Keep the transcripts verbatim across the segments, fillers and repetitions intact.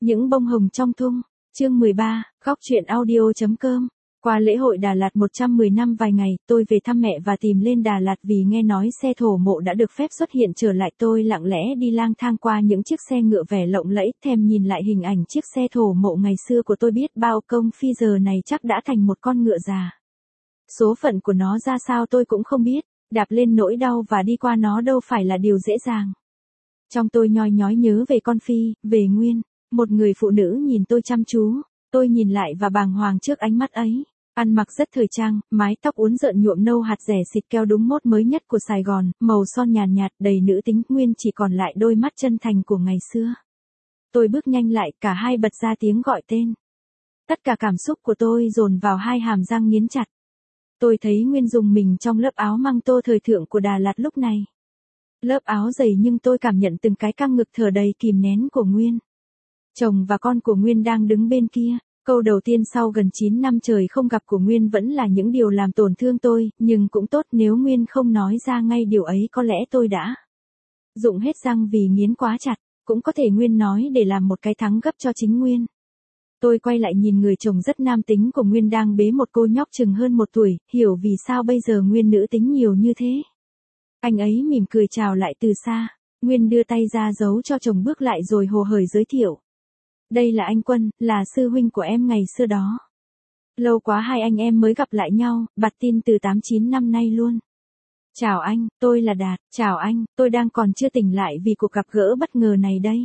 Những bông hồng trong thung, chương mười ba, góc truyện audio.com. Qua lễ hội Đà Lạt một trăm mười năm vài ngày, tôi về thăm mẹ và tìm lên Đà Lạt vì nghe nói xe thổ mộ đã được phép xuất hiện trở lại. Tôi lặng lẽ đi lang thang qua những chiếc xe ngựa vẻ lộng lẫy, thèm nhìn lại hình ảnh chiếc xe thổ mộ ngày xưa của tôi, biết bao công phi giờ này chắc đã thành một con ngựa già. Số phận của nó ra sao tôi cũng không biết, đạp lên nỗi đau và đi qua nó đâu phải là điều dễ dàng. Trong tôi nhoi nhói nhớ về con Phi, về Nguyên, một người phụ nữ nhìn tôi chăm chú, tôi nhìn lại và bàng hoàng trước ánh mắt ấy. Ăn mặc rất thời trang, mái tóc uốn rợn nhuộm nâu hạt rẻ xịt keo đúng mốt mới nhất của Sài Gòn, màu son nhàn nhạt, nhạt đầy nữ tính. Nguyên chỉ còn lại đôi mắt chân thành của ngày xưa. Tôi bước nhanh lại, cả hai bật ra tiếng gọi tên. Tất cả cảm xúc của tôi dồn vào hai hàm răng nghiến chặt. Tôi thấy Nguyên dùng mình trong lớp áo măng tô thời thượng của Đà Lạt lúc này. Lớp áo dày nhưng tôi cảm nhận từng cái căng ngực thở đầy kìm nén của Nguyên. Chồng và con của Nguyên đang đứng bên kia. Câu đầu tiên sau gần chín năm trời không gặp của Nguyên vẫn là những điều làm tổn thương tôi, nhưng cũng tốt nếu Nguyên không nói ra ngay điều ấy, có lẽ tôi đã dụng hết răng vì nghiến quá chặt. Cũng có thể Nguyên nói để làm một cái thắng gấp cho chính Nguyên. Tôi quay lại nhìn người chồng rất nam tính của Nguyên đang bế một cô nhóc chừng hơn một tuổi, hiểu vì sao bây giờ Nguyên nữ tính nhiều như thế. Anh ấy mỉm cười chào lại từ xa. Nguyên đưa tay ra giấu cho chồng bước lại rồi hồ hởi giới thiệu. Đây là anh Quân, là sư huynh của em ngày xưa đó. Lâu quá hai anh em mới gặp lại nhau, bặt tin từ tám chín năm nay luôn. Chào anh, tôi là Đạt. Chào anh, tôi đang còn chưa tỉnh lại vì cuộc gặp gỡ bất ngờ này đây.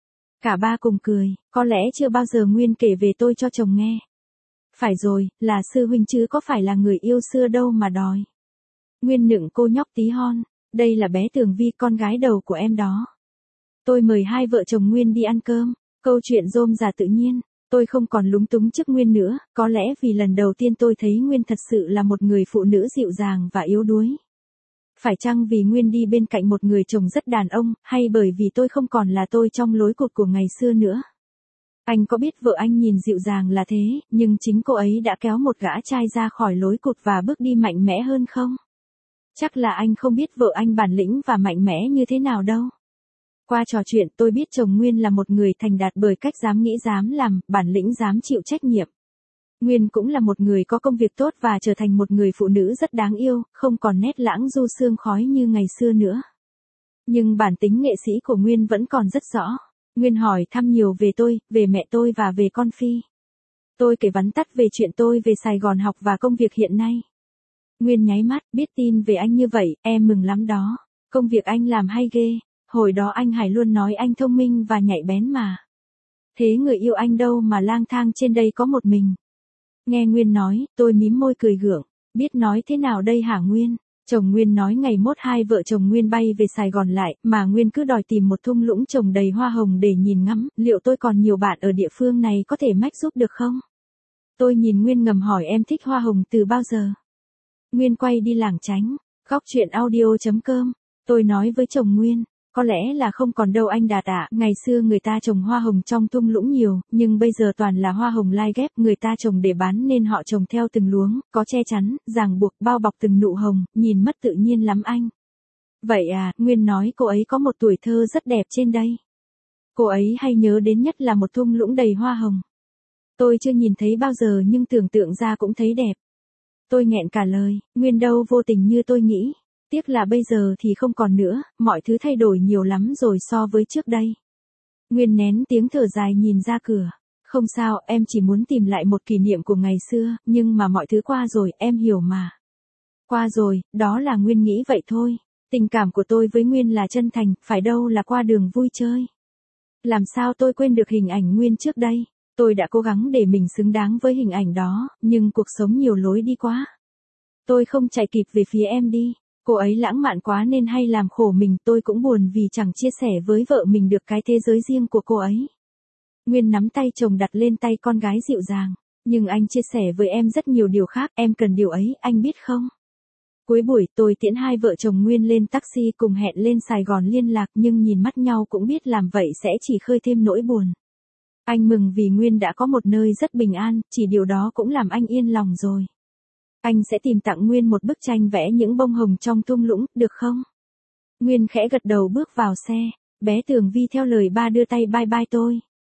Cả ba cùng cười, có lẽ chưa bao giờ Nguyên kể về tôi cho chồng nghe. Phải rồi, là sư huynh chứ có phải là người yêu xưa đâu mà đòi. Nguyên nựng cô nhóc tí hon, đây là bé Tường Vi, con gái đầu của em đó. Tôi mời hai vợ chồng Nguyên đi ăn cơm. Câu chuyện rôm rả tự nhiên, tôi không còn lúng túng trước Nguyên nữa, có lẽ vì lần đầu tiên tôi thấy Nguyên thật sự là một người phụ nữ dịu dàng và yếu đuối. Phải chăng vì Nguyên đi bên cạnh một người chồng rất đàn ông, hay bởi vì tôi không còn là tôi trong lối cụt của ngày xưa nữa? Anh có biết vợ anh nhìn dịu dàng là thế, nhưng chính cô ấy đã kéo một gã trai ra khỏi lối cụt và bước đi mạnh mẽ hơn không? Chắc là anh không biết vợ anh bản lĩnh và mạnh mẽ như thế nào đâu. Qua trò chuyện tôi biết chồng Nguyên là một người thành đạt bởi cách dám nghĩ dám làm, bản lĩnh dám chịu trách nhiệm. Nguyên cũng là một người có công việc tốt và trở thành một người phụ nữ rất đáng yêu, không còn nét lãng du sương khói như ngày xưa nữa. Nhưng bản tính nghệ sĩ của Nguyên vẫn còn rất rõ. Nguyên hỏi thăm nhiều về tôi, về mẹ tôi và về con Phi. Tôi kể vắn tắt về chuyện tôi về Sài Gòn học và công việc hiện nay. Nguyên nháy mắt, biết tin về anh như vậy, em mừng lắm đó. Công việc anh làm hay ghê. Hồi đó anh Hải luôn nói anh thông minh và nhạy bén mà. Thế người yêu anh đâu mà lang thang trên đây có một mình? Nghe Nguyên nói, tôi mím môi cười gượng. Biết nói thế nào đây hả Nguyên? Chồng Nguyên nói ngày mốt hai vợ chồng Nguyên bay về Sài Gòn lại, mà Nguyên cứ đòi tìm một thung lũng trồng đầy hoa hồng để nhìn ngắm. Liệu tôi còn nhiều bạn ở địa phương này có thể mách giúp được không? Tôi nhìn Nguyên ngầm hỏi em thích hoa hồng từ bao giờ? Nguyên quay đi lảng tránh. Góc truyện audio.com. Tôi nói với chồng Nguyên. Có lẽ là không còn đâu anh Đạt ạ, ngày xưa người ta trồng hoa hồng trong thung lũng nhiều, nhưng bây giờ toàn là hoa hồng lai ghép, người ta trồng để bán nên họ trồng theo từng luống, có che chắn, ràng buộc, bao bọc từng nụ hồng, nhìn mất tự nhiên lắm anh. Vậy à, Nguyên nói cô ấy có một tuổi thơ rất đẹp trên đây. Cô ấy hay nhớ đến nhất là một thung lũng đầy hoa hồng. Tôi chưa nhìn thấy bao giờ nhưng tưởng tượng ra cũng thấy đẹp. Tôi nghẹn cả lời, Nguyên đâu vô tình như tôi nghĩ. Tiếc là bây giờ thì không còn nữa, mọi thứ thay đổi nhiều lắm rồi so với trước đây. Nguyên nén tiếng thở dài nhìn ra cửa. Không sao, em chỉ muốn tìm lại một kỷ niệm của ngày xưa, nhưng mà mọi thứ qua rồi, em hiểu mà. Qua rồi, đó là Nguyên nghĩ vậy thôi. Tình cảm của tôi với Nguyên là chân thành, phải đâu là qua đường vui chơi. Làm sao tôi quên được hình ảnh Nguyên trước đây? Tôi đã cố gắng để mình xứng đáng với hình ảnh đó, nhưng cuộc sống nhiều lối đi quá. Tôi không chạy kịp về phía em đi. Cô ấy lãng mạn quá nên hay làm khổ mình, tôi cũng buồn vì chẳng chia sẻ với vợ mình được cái thế giới riêng của cô ấy. Nguyên nắm tay chồng đặt lên tay con gái dịu dàng. Nhưng anh chia sẻ với em rất nhiều điều khác, em cần điều ấy, anh biết không? Cuối buổi tôi tiễn hai vợ chồng Nguyên lên taxi cùng hẹn lên Sài Gòn liên lạc, nhưng nhìn mắt nhau cũng biết làm vậy sẽ chỉ khơi thêm nỗi buồn. Anh mừng vì Nguyên đã có một nơi rất bình an, chỉ điều đó cũng làm anh yên lòng rồi. Anh sẽ tìm tặng Nguyên một bức tranh vẽ những bông hồng trong thung lũng, được không? Nguyên khẽ gật đầu bước vào xe. Bé Tường Vi theo lời ba đưa tay bye bye tôi.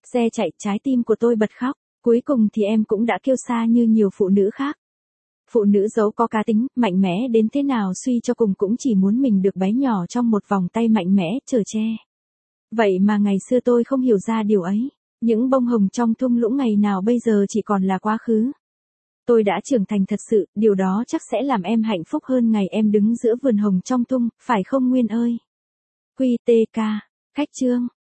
Xe chạy, trái tim của tôi bật khóc. Cuối cùng thì em cũng đã kêu xa như nhiều phụ nữ khác. Phụ nữ dẫu có cá tính, mạnh mẽ đến thế nào suy cho cùng cũng chỉ muốn mình được bé nhỏ trong một vòng tay mạnh mẽ, chở che. Vậy mà ngày xưa tôi không hiểu ra điều ấy. Những bông hồng trong thung lũng ngày nào bây giờ chỉ còn là quá khứ. Tôi đã trưởng thành thật sự, điều đó chắc sẽ làm em hạnh phúc hơn ngày em đứng giữa vườn hồng trong thung, phải không Nguyên ơi? quy tê ca, khách chương.